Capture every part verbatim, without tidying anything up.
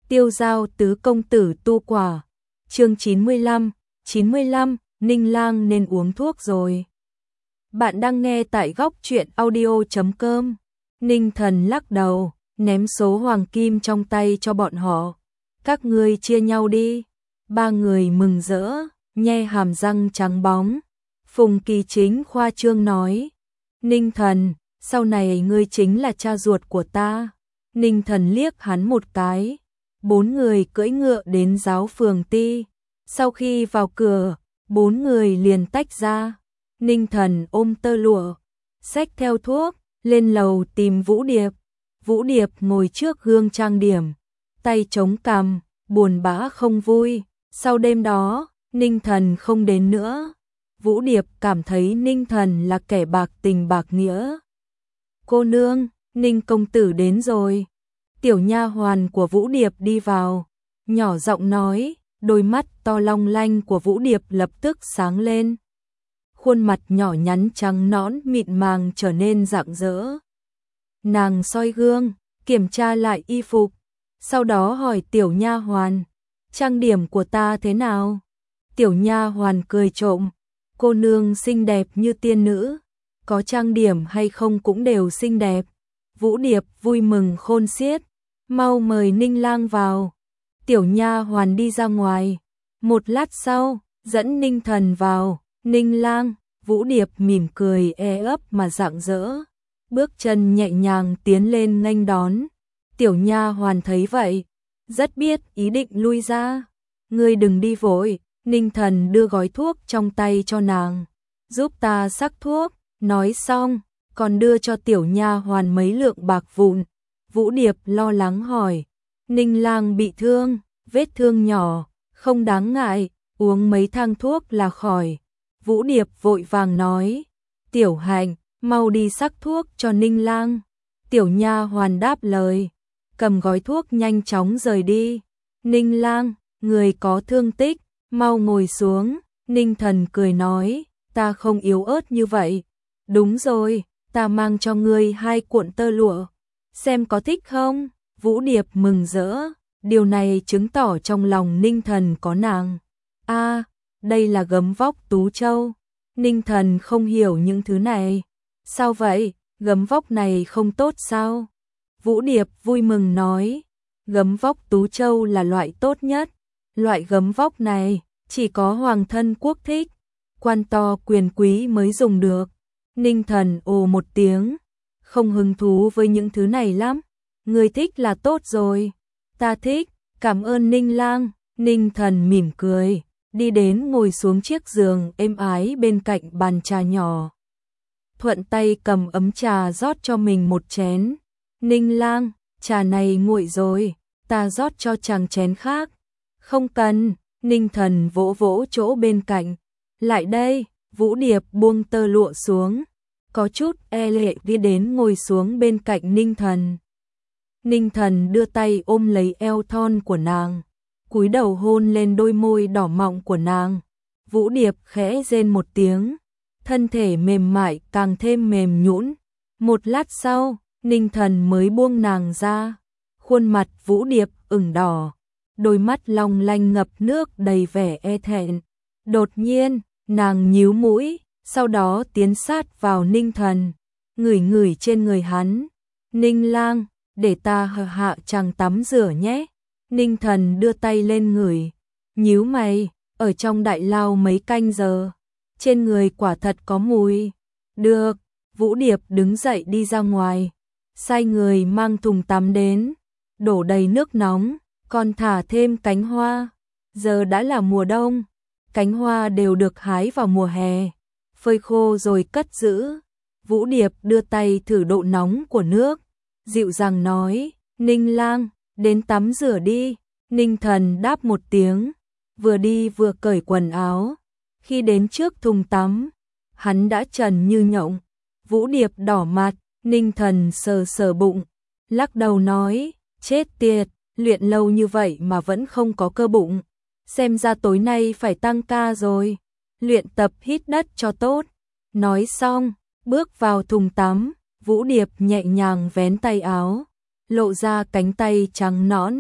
Tiêu giao tứ công tử tu quả. Chương chín mươi lăm, chín mươi lăm, Ninh Lang nên uống thuốc rồi. Bạn đang nghe tại góc truyện audio chấm com. Ninh Thần lắc đầu, ném số hoàng kim trong tay cho bọn họ. Các ngươi chia nhau đi. Ba người mừng rỡ, nhe hàm răng trắng bóng. Phùng Kỳ Chính khoa trương nói: Ninh Thần, sau này ngươi chính là cha ruột của ta. Ninh Thần liếc hắn một cái. Bốn người cưỡi ngựa đến giáo phường Ti. Sau khi vào cửa, bốn người liền tách ra. Ninh Thần ôm tơ lụa, xách theo thuốc, lên lầu tìm Vũ Điệp. Vũ Điệp ngồi trước gương trang điểm, tay chống cằm, buồn bã không vui. Sau đêm đó, Ninh Thần không đến nữa. Vũ Điệp cảm thấy Ninh Thần là kẻ bạc tình bạc nghĩa. Cô nương, Ninh công tử đến rồi. Tiểu nha hoàn của Vũ Điệp đi vào, nhỏ giọng nói, đôi mắt to long lanh của Vũ Điệp lập tức sáng lên. Khuôn mặt nhỏ nhắn trắng nõn mịn màng trở nên rạng rỡ. Nàng soi gương, kiểm tra lại y phục, sau đó hỏi tiểu nha hoàn, trang điểm của ta thế nào? Tiểu nha hoàn cười trộm, cô nương xinh đẹp như tiên nữ, có trang điểm hay không cũng đều xinh đẹp. Vũ Điệp vui mừng khôn xiết, mau mời Ninh Lang vào. Tiểu nha hoàn đi ra ngoài, một lát sau, dẫn Ninh Thần vào. Ninh Lang, Vũ Điệp mỉm cười e ấp mà rạng rỡ, bước chân nhẹ nhàng tiến lên nghênh đón. Tiểu nha hoàn thấy vậy, rất biết ý định lui ra. Ngươi đừng đi vội. Ninh Thần đưa gói thuốc trong tay cho nàng, giúp ta sắc thuốc. Nói xong, còn đưa cho tiểu nha hoàn mấy lượng bạc vụn. Vũ Điệp lo lắng hỏi, Ninh Lang bị thương, vết thương nhỏ, không đáng ngại, uống mấy thang thuốc là khỏi. Vũ Điệp vội vàng nói, Tiểu Hạnh, mau đi sắc thuốc cho Ninh Lang. Tiểu nha hoàn đáp lời, cầm gói thuốc nhanh chóng rời đi. Ninh Lang, người có thương tích, mau ngồi xuống. Ninh Thần cười nói, ta không yếu ớt như vậy. Đúng rồi, ta mang cho ngươi hai cuộn tơ lụa, xem có thích không? Vũ Điệp mừng rỡ, điều này chứng tỏ trong lòng Ninh Thần có nàng. A, đây là gấm vóc Tú Châu. Ninh Thần không hiểu những thứ này. Sao vậy, gấm vóc này không tốt sao? Vũ Điệp vui mừng nói, gấm vóc Tú Châu là loại tốt nhất. Loại gấm vóc này chỉ có hoàng thân quốc thích, quan to quyền quý mới dùng được. Ninh Thần ồ một tiếng, không hứng thú với những thứ này lắm. Người thích là tốt rồi. Ta thích, cảm ơn Ninh Lang. Ninh Thần mỉm cười, đi đến ngồi xuống chiếc giường êm ái bên cạnh bàn trà nhỏ. Thuận tay cầm ấm trà rót cho mình một chén. Ninh Lang, trà này nguội rồi, ta rót cho chàng chén khác. Không cần. Ninh Thần vỗ vỗ chỗ bên cạnh. Lại đây. Vũ Điệp buông tơ lụa xuống, có chút e lệ đi đến ngồi xuống bên cạnh Ninh Thần. Ninh Thần đưa tay ôm lấy eo thon của nàng, cúi đầu hôn lên đôi môi đỏ mọng của nàng. Vũ Điệp khẽ rên một tiếng, thân thể mềm mại càng thêm mềm nhũn. Một lát sau, Ninh Thần mới buông nàng ra. Khuôn mặt Vũ Điệp ửng đỏ, đôi mắt long lanh ngập nước đầy vẻ e thẹn. Đột nhiên, nàng nhíu mũi, sau đó tiến sát vào Ninh Thần, ngửi ngửi trên người hắn. Ninh Lang, để ta hờ hạ chàng tắm rửa nhé. Ninh Thần đưa tay lên ngửi, nhíu mày, ở trong đại lao mấy canh giờ, trên người quả thật có mùi. Được. Vũ Điệp đứng dậy đi ra ngoài, sai người mang thùng tắm đến, đổ đầy nước nóng, còn thả thêm cánh hoa. Giờ đã là mùa đông, cánh hoa đều được hái vào mùa hè, phơi khô rồi cất giữ. Vũ Điệp đưa tay thử độ nóng của nước, dịu dàng nói, Ninh Lang, đến tắm rửa đi. Ninh Thần đáp một tiếng, vừa đi vừa cởi quần áo. Khi đến trước thùng tắm, hắn đã trần như nhộng. Vũ Điệp đỏ mặt, Ninh Thần sờ sờ bụng, lắc đầu nói, chết tiệt, luyện lâu như vậy mà vẫn không có cơ bụng. Xem ra tối nay phải tăng ca rồi, luyện tập hít đất cho tốt. Nói xong, bước vào thùng tắm. Vũ Điệp nhẹ nhàng vén tay áo, lộ ra cánh tay trắng nõn,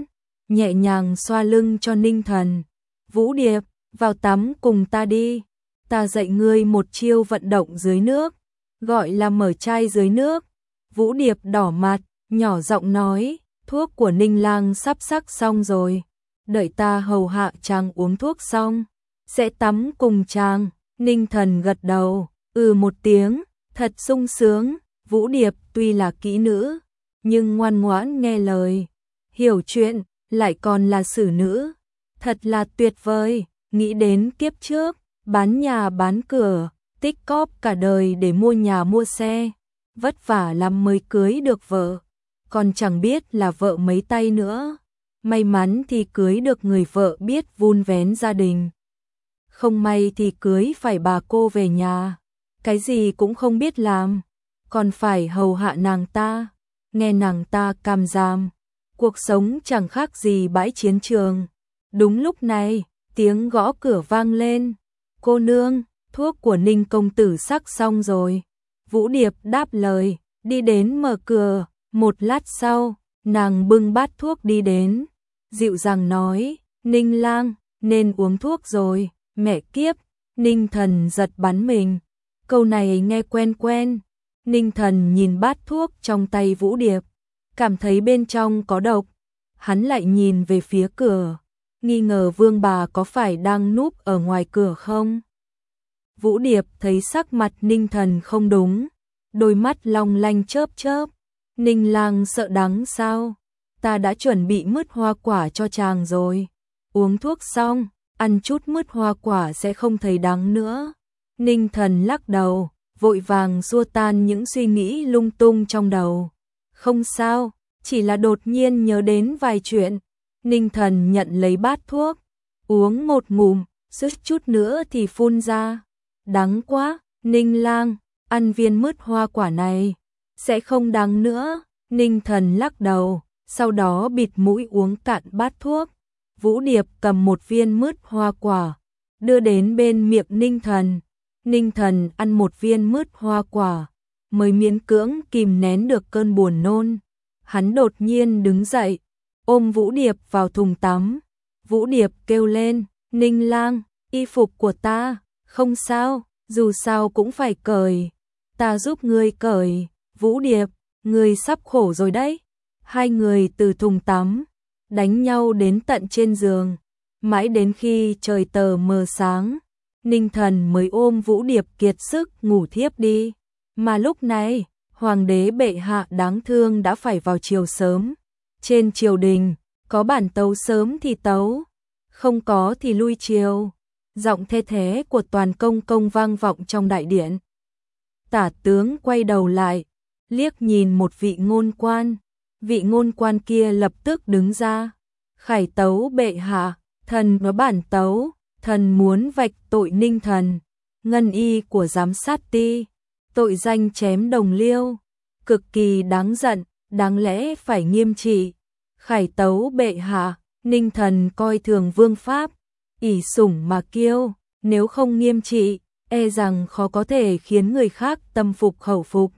nhẹ nhàng xoa lưng cho Ninh Thần. Vũ Điệp, vào tắm cùng ta đi. Ta dạy ngươi một chiêu vận động dưới nước, gọi là mở chai dưới nước. Vũ Điệp đỏ mặt, nhỏ giọng nói, thuốc của Ninh Lang sắp sắc xong rồi. Đợi ta hầu hạ chàng uống thuốc xong, sẽ tắm cùng chàng. Ninh Thần gật đầu, ừ một tiếng, thật sung sướng. Vũ Điệp tuy là kỹ nữ, nhưng ngoan ngoãn nghe lời, hiểu chuyện, lại còn là xử nữ. Thật là tuyệt vời, nghĩ đến kiếp trước, bán nhà bán cửa, tích cóp cả đời để mua nhà mua xe, vất vả lắm mới cưới được vợ, còn chẳng biết là vợ mấy tay nữa. May mắn thì cưới được người vợ biết vun vén gia đình, không may thì cưới phải bà cô về nhà, cái gì cũng không biết làm, còn phải hầu hạ nàng ta, nghe nàng ta càm ràm, cuộc sống chẳng khác gì bãi chiến trường. Đúng lúc này, tiếng gõ cửa vang lên. Cô nương, thuốc của Ninh công tử sắc xong rồi. Vũ Điệp đáp lời, đi đến mở cửa. Một lát sau, nàng bưng bát thuốc đi đến, dịu dàng nói, Ninh Lang, nên uống thuốc rồi. Mẹ kiếp, Ninh Thần giật bắn mình. Câu này nghe quen quen. Ninh Thần nhìn bát thuốc trong tay Vũ Điệp, cảm thấy bên trong có độc. Hắn lại nhìn về phía cửa, nghi ngờ Vương bà có phải đang núp ở ngoài cửa không. Vũ Điệp thấy sắc mặt Ninh Thần không đúng, đôi mắt long lanh chớp chớp. Ninh Lang sợ đắng sao? Ta đã chuẩn bị mứt hoa quả cho chàng rồi. Uống thuốc xong, ăn chút mứt hoa quả sẽ không thấy đắng nữa. Ninh Thần lắc đầu, vội vàng xua tan những suy nghĩ lung tung trong đầu. Không sao, chỉ là đột nhiên nhớ đến vài chuyện. Ninh Thần nhận lấy bát thuốc, uống một ngụm, suýt chút nữa thì phun ra. Đắng quá, Ninh Lang, ăn viên mứt hoa quả này, sẽ không đắng nữa. Ninh Thần lắc đầu, sau đó bịt mũi uống cạn bát thuốc. Vũ Điệp cầm một viên mứt hoa quả, đưa đến bên miệng Ninh Thần. Ninh Thần ăn một viên mứt hoa quả, mới miễn cưỡng kìm nén được cơn buồn nôn. Hắn đột nhiên đứng dậy, ôm Vũ Điệp vào thùng tắm. Vũ Điệp kêu lên, Ninh Lang, y phục của ta, không sao, dù sao cũng phải cởi. Ta giúp ngươi cởi. Vũ Điệp, ngươi sắp khổ rồi đấy. Hai người từ thùng tắm, đánh nhau đến tận trên giường. Mãi đến khi trời tờ mờ sáng, Ninh Thần mới ôm Vũ Điệp kiệt sức ngủ thiếp đi. Mà lúc này, Hoàng đế bệ hạ đáng thương đã phải vào triều sớm. Trên triều đình, có bản tấu sớm thì tấu, không có thì lui triều. Giọng thê thế của Toàn Công Công vang vọng trong đại điện. Tả tướng quay đầu lại, liếc nhìn một vị ngôn quan. Vị ngôn quan kia lập tức đứng ra. Khải tấu bệ hạ, thần có bản tấu, thần muốn vạch tội Ninh Thần, ngân y của giám sát ti, tội danh chém đồng liêu, cực kỳ đáng giận, đáng lẽ phải nghiêm trị. Khải tấu bệ hạ, Ninh Thần coi thường vương pháp, ỷ sủng mà kiêu, nếu không nghiêm trị, e rằng khó có thể khiến người khác tâm phục khẩu phục.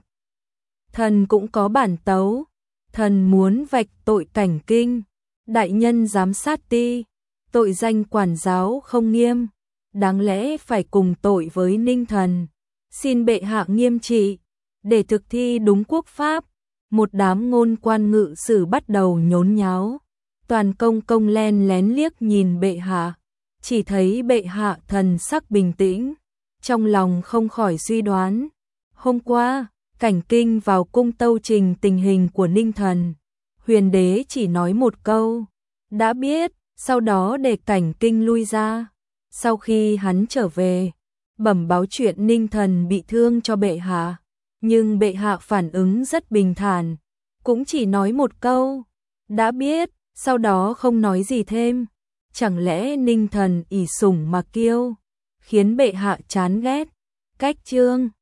Thần cũng có bản tấu, thần muốn vạch tội Cảnh Kinh, đại nhân giám sát ti, tội danh quản giáo không nghiêm, đáng lẽ phải cùng tội với Ninh Thần. Xin bệ hạ nghiêm trị, để thực thi đúng quốc pháp. Một đám ngôn quan ngự sử bắt đầu nhốn nháo. Toàn Công Công len lén liếc nhìn bệ hạ, chỉ thấy bệ hạ thần sắc bình tĩnh, trong lòng không khỏi suy đoán. Hôm qua, Cảnh Kinh vào cung tâu trình tình hình của Ninh Thần. Huyền đế chỉ nói một câu, đã biết, sau đó để Cảnh Kinh lui ra. Sau khi hắn trở về, bẩm báo chuyện Ninh Thần bị thương cho bệ hạ, nhưng bệ hạ phản ứng rất bình thản, cũng chỉ nói một câu, đã biết, sau đó không nói gì thêm. Chẳng lẽ Ninh Thần ỷ sủng mà kiêu, khiến bệ hạ chán ghét. Cách chương